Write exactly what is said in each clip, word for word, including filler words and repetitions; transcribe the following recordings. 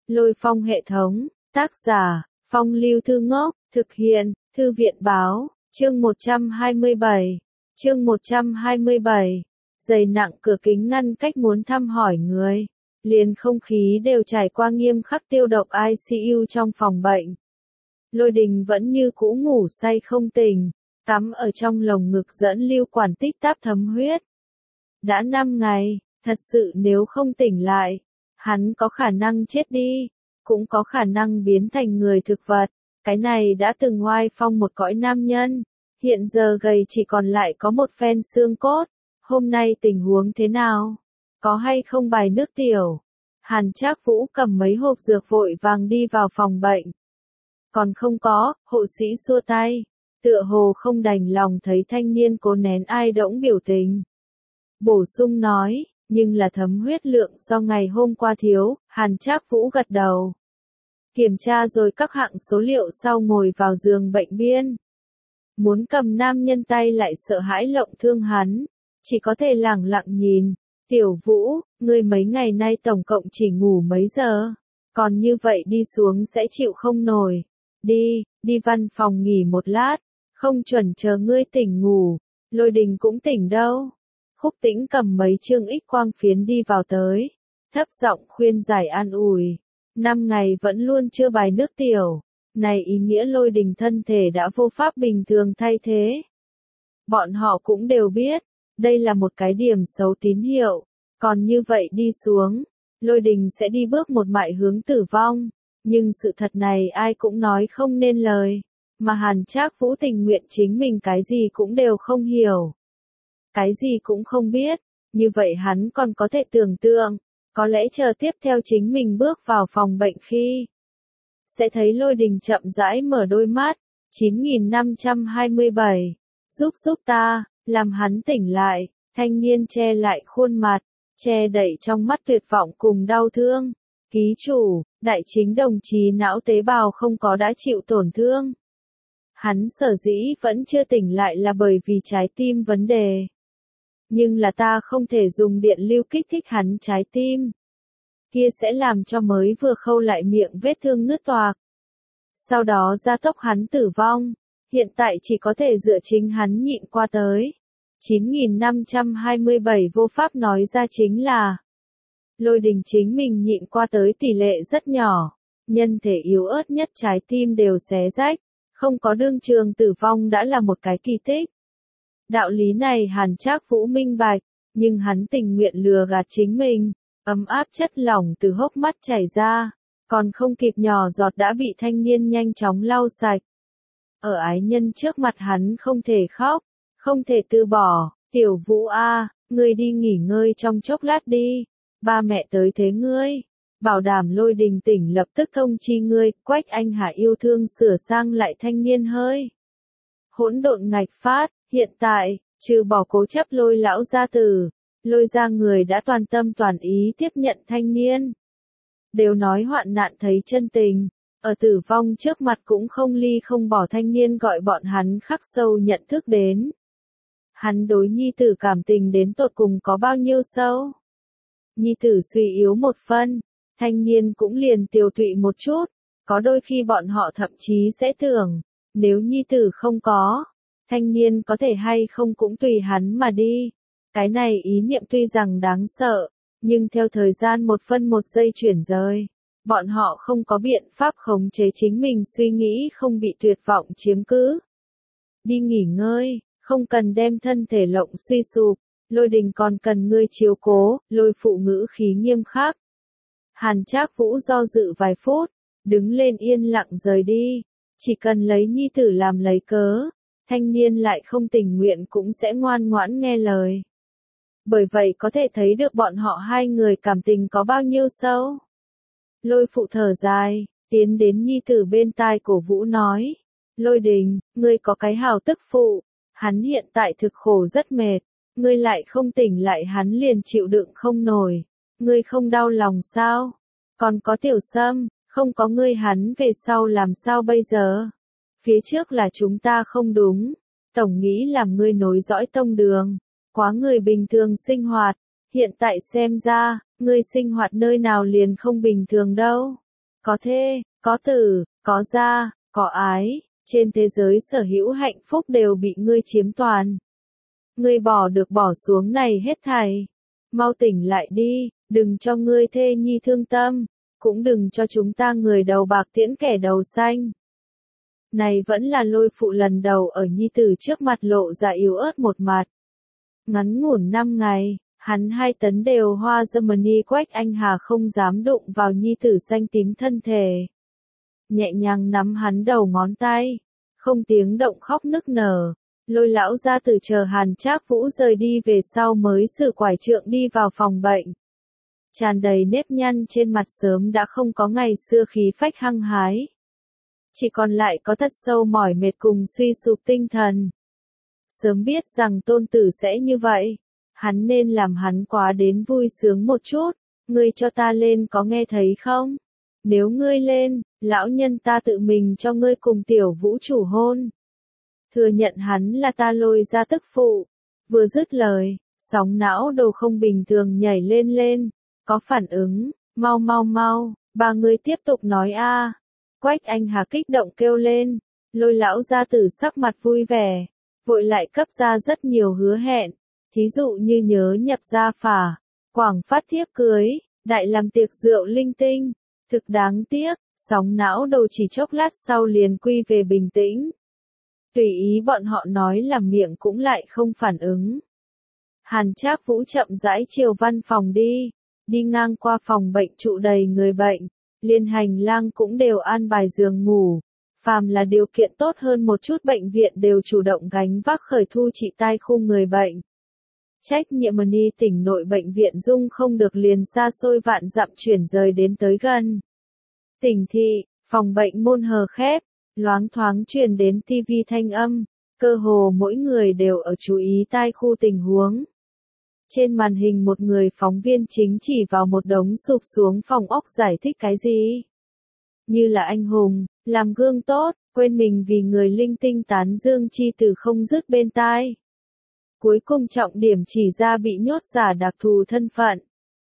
Lôi Phong hệ thống, tác giả, Phong Lưu Thư Ngốc, thực hiện, Thư viện báo, chương một trăm hai mươi bảy, chương một trăm hai mươi bảy, dày nặng cửa kính ngăn cách muốn thăm hỏi người, liền không khí đều trải qua nghiêm khắc tiêu độc i xê u trong phòng bệnh. Lôi Đình vẫn như cũ ngủ say không tỉnh, cắm ở trong lồng ngực dẫn lưu quản tích táp thấm huyết. Đã năm ngày, thật sự nếu không tỉnh lại, hắn có khả năng chết đi, cũng có khả năng biến thành người thực vật. Cái này đã từng oai phong một cõi nam nhân, hiện giờ gầy chỉ còn lại có một phen xương cốt. Hôm nay tình huống thế nào? Có hay không bài nước tiểu? Hàn Trác Vũ cầm mấy hộp dược vội vàng đi vào phòng bệnh. Còn không có, hộ sĩ xua tay, tựa hồ không đành lòng thấy thanh niên cố nén ai đỗng biểu tình. Bổ sung nói, nhưng là thấm huyết lượng do ngày hôm qua thiếu. Hàn Trác Vũ gật đầu. Kiểm tra rồi các hạng số liệu sau ngồi vào giường bệnh biên. Muốn cầm nam nhân tay lại sợ hãi lộng thương hắn, chỉ có thể lẳng lặng nhìn. Tiểu Vũ, ngươi mấy ngày nay tổng cộng chỉ ngủ mấy giờ? Còn như vậy đi xuống sẽ chịu không nổi. Đi, đi văn phòng nghỉ một lát, không chuẩn chờ ngươi tỉnh ngủ. Lôi Đình cũng tỉnh đâu. Khúc Tĩnh cầm mấy chương X quang phiến đi vào tới, thấp giọng khuyên giải an ủi. Năm ngày vẫn luôn chưa bài nước tiểu, này ý nghĩa Lôi Đình thân thể đã vô pháp bình thường thay thế. Bọn họ cũng đều biết, đây là một cái điểm xấu tín hiệu, còn như vậy đi xuống, Lôi Đình sẽ đi bước một mại hướng tử vong, nhưng sự thật này ai cũng nói không nên lời, mà Hàn Trác Vũ tình nguyện chính mình cái gì cũng đều không hiểu. Cái gì cũng không biết, như vậy hắn còn có thể tưởng tượng, có lẽ chờ tiếp theo chính mình bước vào phòng bệnh khi sẽ thấy Lôi Đình chậm rãi mở đôi mắt. Chín nghìn năm trăm hai mươi bảy, giúp giúp ta, làm hắn tỉnh lại. Thanh niên che lại khuôn mặt, che đậy trong mắt tuyệt vọng cùng đau thương. Ký chủ, đại chính đồng chí não tế bào không có đã chịu tổn thương. Hắn sở dĩ vẫn chưa tỉnh lại là bởi vì trái tim vấn đề. Nhưng là ta không thể dùng điện lưu kích thích hắn trái tim. Kia sẽ làm cho mới vừa khâu lại miệng vết thương nứt toạc. Sau đó gia tốc hắn tử vong. Hiện tại chỉ có thể dựa chính hắn nhịn qua tới. chín nghìn năm trăm hai mươi bảy vô pháp nói ra chính là Lôi Đình chính mình nhịn qua tới tỷ lệ rất nhỏ. Nhân thể yếu ớt nhất trái tim đều xé rách. Không có đương trường tử vong đã là một cái kỳ tích. Đạo lý này Hàn Trác Vũ minh bạch, nhưng hắn tình nguyện lừa gạt chính mình. Ấm áp chất lỏng từ hốc mắt chảy ra, còn không kịp nhỏ giọt đã bị thanh niên nhanh chóng lau sạch. Ở ái nhân trước mặt hắn không thể khóc, không thể từ bỏ. Tiểu Vũ a, ngươi đi nghỉ ngơi trong chốc lát đi, ba mẹ tới thế ngươi. Bảo đảm Lôi Đình tỉnh lập tức thông chi ngươi. Quách Anh Hà yêu thương sửa sang lại thanh niên hơi hỗn độn ngạch phát. Hiện tại, trừ bỏ cố chấp Lôi lão gia tử, Lôi gia người đã toàn tâm toàn ý tiếp nhận thanh niên. Đều nói hoạn nạn thấy chân tình, ở tử vong trước mặt cũng không ly không bỏ thanh niên gọi bọn hắn khắc sâu nhận thức đến. Hắn đối nhi tử cảm tình đến tột cùng có bao nhiêu sâu. Nhi tử suy yếu một phân, thanh niên cũng liền tiều tụy một chút, có đôi khi bọn họ thậm chí sẽ tưởng, nếu nhi tử không có, thanh niên có thể hay không cũng tùy hắn mà đi. Cái này ý niệm tuy rằng đáng sợ, nhưng theo thời gian một phân một giây chuyển rời, bọn họ không có biện pháp khống chế chính mình suy nghĩ không bị tuyệt vọng chiếm cứ. Đi nghỉ ngơi, không cần đem thân thể lộng suy sụp, Lôi Đình còn cần ngươi chiếu cố. Lôi phụ ngữ khí nghiêm khắc. Hàn Trác Vũ do dự vài phút, đứng lên yên lặng rời đi, chỉ cần lấy nhi tử làm lấy cớ. Thanh niên lại không tình nguyện cũng sẽ ngoan ngoãn nghe lời. Bởi vậy có thể thấy được bọn họ hai người cảm tình có bao nhiêu sâu. Lôi phụ thở dài, tiến đến nhi tử bên tai cổ Vũ nói. Lôi Đình, ngươi có cái hảo tức phụ, hắn hiện tại thực khổ rất mệt, ngươi lại không tỉnh lại hắn liền chịu đựng không nổi, ngươi không đau lòng sao? Còn có Tiểu Sâm, không có ngươi hắn về sau làm sao bây giờ? Phía trước là chúng ta không đúng, tổng nghĩ làm ngươi nối dõi tông đường, quá người bình thường sinh hoạt, hiện tại xem ra, ngươi sinh hoạt nơi nào liền không bình thường đâu. có thê, có tử, có gia, có ái, trên thế giới sở hữu hạnh phúc đều bị ngươi chiếm toàn. Ngươi bỏ được bỏ xuống này hết thảy. Mau tỉnh lại đi, đừng cho ngươi thê nhi thương tâm, cũng đừng cho chúng ta người đầu bạc tiễn kẻ đầu xanh. Này vẫn là Lôi phụ lần đầu ở nhi tử trước mặt lộ ra yếu ớt một mặt. Ngắn ngủn năm ngày, hắn hai tấn đều hoa Germany Quách Anh Hà không dám đụng vào nhi tử xanh tím thân thể. Nhẹ nhàng nắm hắn đầu ngón tay, không tiếng động khóc nức nở. Lôi lão gia tử chờ Hàn Trác Vũ rời đi về sau mới sử quải trượng đi vào phòng bệnh. Tràn đầy nếp nhăn trên mặt sớm đã không có ngày xưa khí phách hăng hái. Chỉ còn lại có thật sâu mỏi mệt cùng suy sụp tinh thần. Sớm biết rằng tôn tử sẽ như vậy, hắn nên làm hắn quá đến vui sướng một chút. Ngươi cho ta lên có nghe thấy không? Nếu ngươi lên, lão nhân ta tự mình cho ngươi cùng tiểu vũ chủ hôn. Thừa nhận hắn là ta Lôi gia tức phụ. Vừa dứt lời, sóng não đồ không bình thường nhảy lên lên, có phản ứng, mau mau mau, ba người tiếp tục nói a. Quách Anh Hà kích động kêu lên, Lôi lão gia tử sắc mặt vui vẻ, vội lại cấp ra rất nhiều hứa hẹn, thí dụ như nhớ nhập gia phả, quảng phát thiếp cưới, đại làm tiệc rượu linh tinh. Thực đáng tiếc, sóng não đồ chỉ chốc lát sau liền quy về bình tĩnh. Tùy ý bọn họ nói làm miệng cũng lại không phản ứng. Hàn Trác Vũ chậm rãi chiều văn phòng đi, đi ngang qua phòng bệnh trụ đầy người bệnh, liên hành lang cũng đều an bài giường ngủ. Phàm là điều kiện tốt hơn một chút bệnh viện đều chủ động gánh vác khởi thu trị tai khu người bệnh. Trách nhiệm Mani tỉnh nội bệnh viện dung không được liền xa xôi vạn dặm chuyển rời đến tới gần. Tỉnh thị, phòng bệnh môn hờ khép, loáng thoáng truyền đến tivi thanh âm, cơ hồ mỗi người đều ở chú ý tai khu tình huống. Trên màn hình một người phóng viên chính chỉ vào một đống sụp xuống phòng ốc giải thích cái gì. Như là anh hùng, làm gương tốt, quên mình vì người linh tinh tán dương chi từ không dứt bên tai. Cuối cùng trọng điểm chỉ ra bị nhốt giả đặc thù thân phận.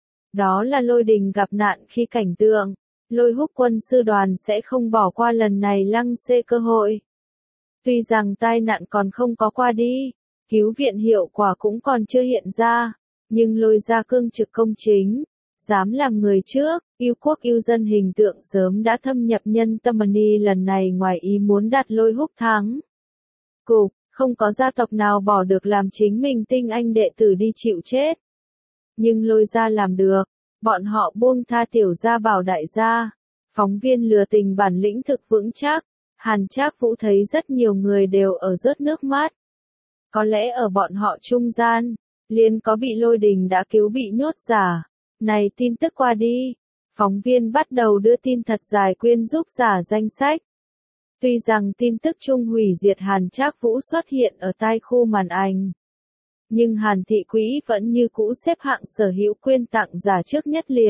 Đó là Lôi Đình gặp nạn khi cảnh tượng. Lôi húc quân sư đoàn sẽ không bỏ qua lần này lăng xê cơ hội. Tuy rằng tai nạn còn không có qua đi, cứu viện hiệu quả cũng còn chưa hiện ra, nhưng Lôi gia cương trực công chính, dám làm người trước, yêu quốc yêu dân hình tượng sớm đã thâm nhập nhân tâm. Mani lần này ngoài ý muốn đặt Lôi húc thắng cục, không có gia tộc nào bỏ được làm chính mình tinh anh đệ tử đi chịu chết. Nhưng Lôi gia làm được. Bọn họ buông tha tiểu gia bảo đại gia. Phóng viên lừa tình bản lĩnh thực vững chắc. Hàn Trác Vũ thấy rất nhiều người đều ở rớt nước mắt. Có lẽ ở bọn họ trung gian, liền có bị Lôi Đình đã cứu bị nhốt giả. Này tin tức qua đi. Phóng viên bắt đầu đưa tin thật dài quyên giúp giả danh sách. Tuy rằng tin tức chung hủy diệt Hàn Trác Vũ xuất hiện ở tai khu màn ảnh. Nhưng Hàn Thị Quỹ vẫn như cũ xếp hạng sở hữu quyên tặng giả trước nhất liệt.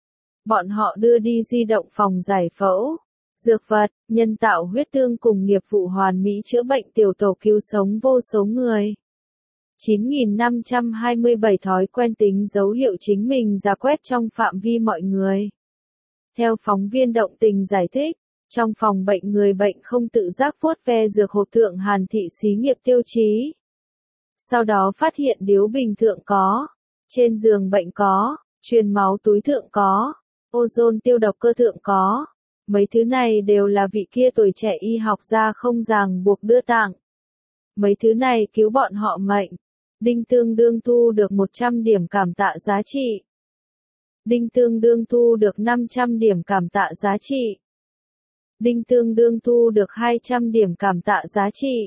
Bọn họ đưa đi di động phòng giải phẫu, dược vật, nhân tạo huyết tương cùng nghiệp vụ hoàn mỹ chữa bệnh tiểu tổ cứu sống vô số người. chín nghìn năm trăm hai mươi bảy thói quen tính dấu hiệu chính mình ra quét trong phạm vi mọi người. Theo phóng viên động tình giải thích, trong phòng bệnh người bệnh không tự giác vuốt ve dược hộp thượng Hàn Thị xí nghiệp tiêu chí. Sau đó phát hiện điếu bình thượng có, trên giường bệnh có, truyền máu túi thượng có, ozone tiêu độc cơ thượng có. Mấy thứ này đều là vị kia tuổi trẻ y học gia không ràng buộc đưa tặng. Mấy thứ này cứu bọn họ mệnh. Đinh tương đương thu được một trăm điểm cảm tạ giá trị. Đinh tương đương thu được năm trăm điểm cảm tạ giá trị. Đinh tương đương thu được hai trăm điểm cảm tạ giá trị.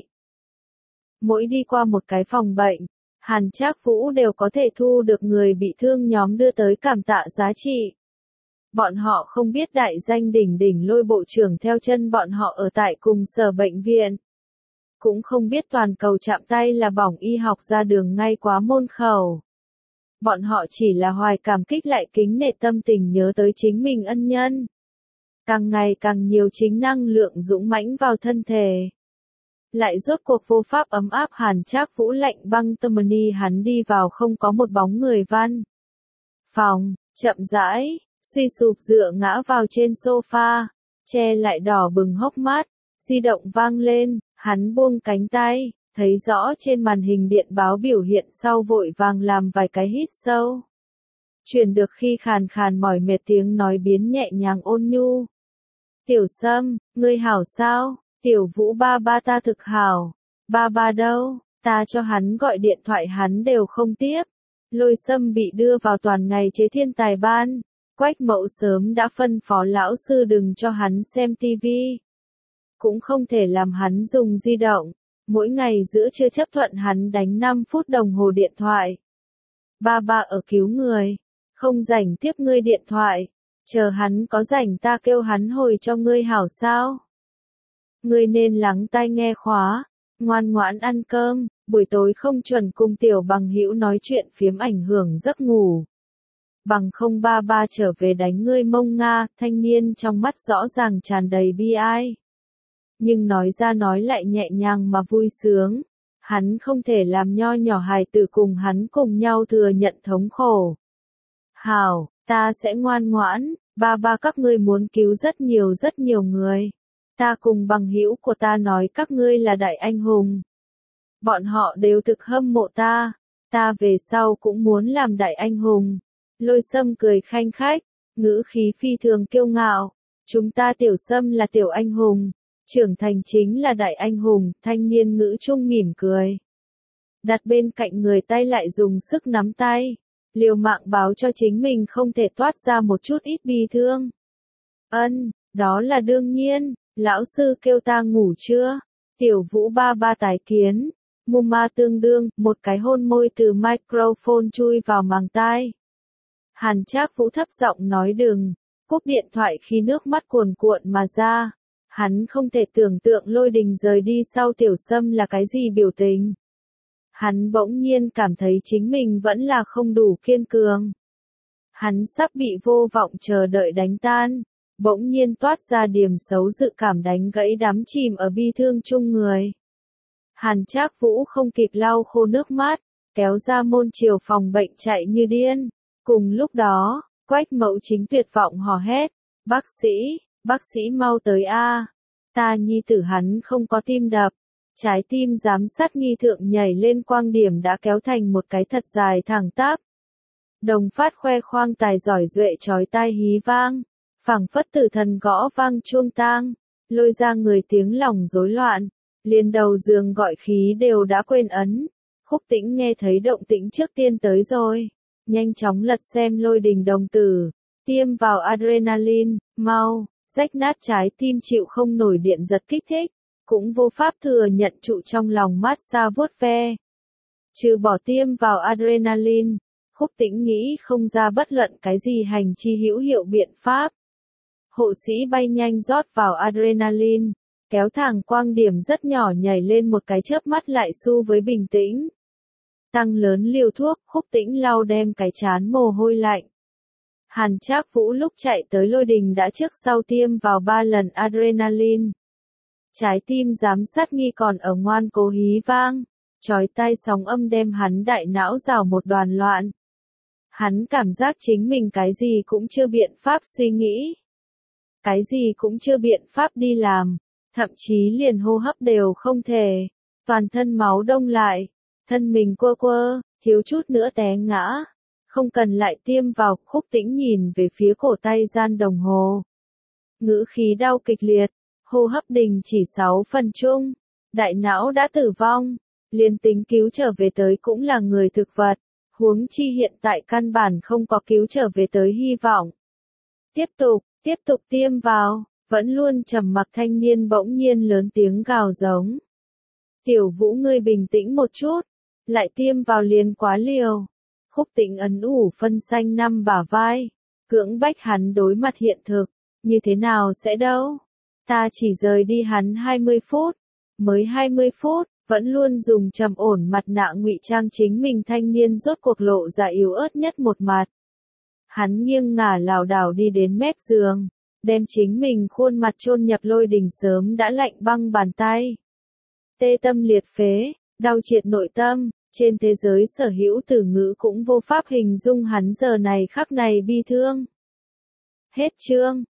Mỗi đi qua một cái phòng bệnh, Hàn Trác Vũ đều có thể thu được người bị thương nhóm đưa tới cảm tạ giá trị. Bọn họ không biết đại danh đỉnh đỉnh Lôi bộ trưởng theo chân bọn họ ở tại cùng sở bệnh viện. Cũng không biết toàn cầu chạm tay là bỏng y học ra đường ngay quá môn khẩu. Bọn họ chỉ là hoài cảm kích lại kính nể tâm tình nhớ tới chính mình ân nhân. Càng ngày càng nhiều chính năng lượng dũng mãnh vào thân thể. Lại rốt cuộc vô pháp ấm áp Hàn Trác Vũ lạnh băng tâm. Mani hắn đi vào không có một bóng người văn. Phòng, chậm rãi, suy sụp dựa ngã vào trên sofa, che lại đỏ bừng hốc mắt, di động vang lên, hắn buông cánh tay, thấy rõ trên màn hình điện báo biểu hiện sau vội vàng làm vài cái hít sâu. Truyền được khi khàn khàn mỏi mệt tiếng nói biến nhẹ nhàng ôn nhu. Tiểu Sâm, ngươi hảo sao? Tiểu Vũ ba ba ta thực hảo. Ba ba đâu? Ta cho hắn gọi điện thoại hắn đều không tiếp. Lôi Sâm bị đưa vào toàn ngày chế thiên tài ban. Quách Mậu sớm đã phân phó lão sư đừng cho hắn xem tivi. Cũng không thể làm hắn dùng di động. Mỗi ngày giữa trưa chấp thuận hắn đánh năm phút đồng hồ điện thoại. Ba ba ở cứu người. Không rảnh tiếp ngươi điện thoại. Chờ hắn có rảnh ta kêu hắn hồi cho ngươi hảo sao. Ngươi nên lắng tai nghe khóa. Ngoan ngoãn ăn cơm. Buổi tối không chuẩn cùng tiểu bằng hữu nói chuyện phiếm ảnh hưởng giấc ngủ. Bằng không ba ba trở về đánh ngươi mông Nga. Thanh niên trong mắt rõ ràng tràn đầy bi ai. Nhưng nói ra nói lại nhẹ nhàng mà vui sướng. Hắn không thể làm nho nhỏ hài tử cùng hắn cùng nhau thừa nhận thống khổ. Hảo, ta sẽ ngoan ngoãn, ba ba các ngươi muốn cứu rất nhiều rất nhiều người. Ta cùng bằng hữu của ta nói các ngươi là đại anh hùng. Bọn họ đều thực hâm mộ ta, ta về sau cũng muốn làm đại anh hùng. Lôi Sâm cười khanh khách, ngữ khí phi thường kiêu ngạo. Chúng ta Tiểu Sâm là tiểu anh hùng, trưởng thành chính là đại anh hùng, thanh niên ngữ trung mỉm cười. Đặt bên cạnh người tay lại dùng sức nắm tay. Liều mạng báo cho chính mình không thể toát ra một chút ít bi thương. Ân, đó là đương nhiên, lão sư kêu ta ngủ chưa? Tiểu Vũ ba ba tái kiến. Muma tương đương, một cái hôn môi từ microphone chui vào màng tai. Hàn Trác Vũ thấp giọng nói đừng, cúp điện thoại khi nước mắt cuồn cuộn mà ra. Hắn không thể tưởng tượng Lôi Đình rời đi sau Tiểu Sâm là cái gì biểu tình. Hắn bỗng nhiên cảm thấy chính mình vẫn là không đủ kiên cường. Hắn sắp bị vô vọng chờ đợi đánh tan, bỗng nhiên toát ra điểm xấu dự cảm đánh gãy đắm chìm ở bi thương chung người. Hàn Trác Vũ không kịp lau khô nước mắt, kéo ra môn chiều phòng bệnh chạy như điên. Cùng lúc đó, Quách Mậu Chính tuyệt vọng hò hét, bác sĩ, bác sĩ mau tới a, ta nhi tử hắn không có tim đập. Trái tim giám sát nghi thượng nhảy lên quang điểm đã kéo thành một cái thật dài thẳng tắp. Đồng Phát khoe khoang tài giỏi duệ chói tai hí vang, phảng phất tử thần gõ vang chuông tang, lôi ra người tiếng lòng rối loạn, liền đầu giường gọi khí đều đã quên ấn. Khúc Tĩnh nghe thấy động tĩnh trước tiên tới rồi, nhanh chóng lật xem Lôi Đình đồng tử, tiêm vào adrenaline, mau, rách nát trái tim chịu không nổi điện giật kích thích. Cũng vô pháp thừa nhận trụ trong lòng mát xa vuốt ve. Trừ bỏ tiêm vào adrenaline, Khúc Tĩnh nghĩ không ra bất luận cái gì hành chi hữu hiệu biện pháp. Hộ sĩ bay nhanh rót vào adrenaline, kéo thẳng quang điểm rất nhỏ nhảy lên một cái chớp mắt lại xu với bình tĩnh. Tăng lớn liều thuốc, Khúc Tĩnh lau đem cái chán mồ hôi lạnh. Hàn Trác Vũ lúc chạy tới Lôi Đình đã trước sau tiêm vào ba lần adrenaline. Trái tim giám sát nghi còn ở ngoan cố hí vang, chói tai sóng âm đem hắn đại não rào một đoàn loạn. Hắn cảm giác chính mình cái gì cũng chưa biện pháp suy nghĩ. Cái gì cũng chưa biện pháp đi làm, thậm chí liền hô hấp đều không thể. Toàn thân máu đông lại, thân mình quơ quơ, thiếu chút nữa té ngã. Không cần lại tiêm vào, Khúc Tĩnh nhìn về phía cổ tay gian đồng hồ. Ngữ khí đau kịch liệt. Hô hấp đình chỉ sáu phần chung, đại não đã tử vong, liền tính cứu trở về tới cũng là người thực vật, huống chi hiện tại căn bản không có cứu trở về tới hy vọng. Tiếp tục, tiếp tục tiêm vào, vẫn luôn trầm mặc thanh niên bỗng nhiên lớn tiếng gào giống. Tiểu Vũ ngươi bình tĩnh một chút, lại tiêm vào liền quá liều. Khúc Tĩnh ấn ủ phân xanh năm bả vai, cưỡng bách hắn đối mặt hiện thực, như thế nào sẽ đâu. Ta chỉ rời đi hắn hai mươi phút, mới hai mươi phút, vẫn luôn dùng trầm ổn mặt nạ ngụy trang chính mình thanh niên rốt cuộc lộ ra yếu ớt nhất một mặt. Hắn nghiêng ngả lảo đảo đi đến mép giường, đem chính mình khuôn mặt chôn nhập Lôi Đình sớm đã lạnh băng bàn tay. Tê tâm liệt phế, đau triệt nội tâm, trên thế giới sở hữu từ ngữ cũng vô pháp hình dung hắn giờ này khắc này bi thương. Hết chương.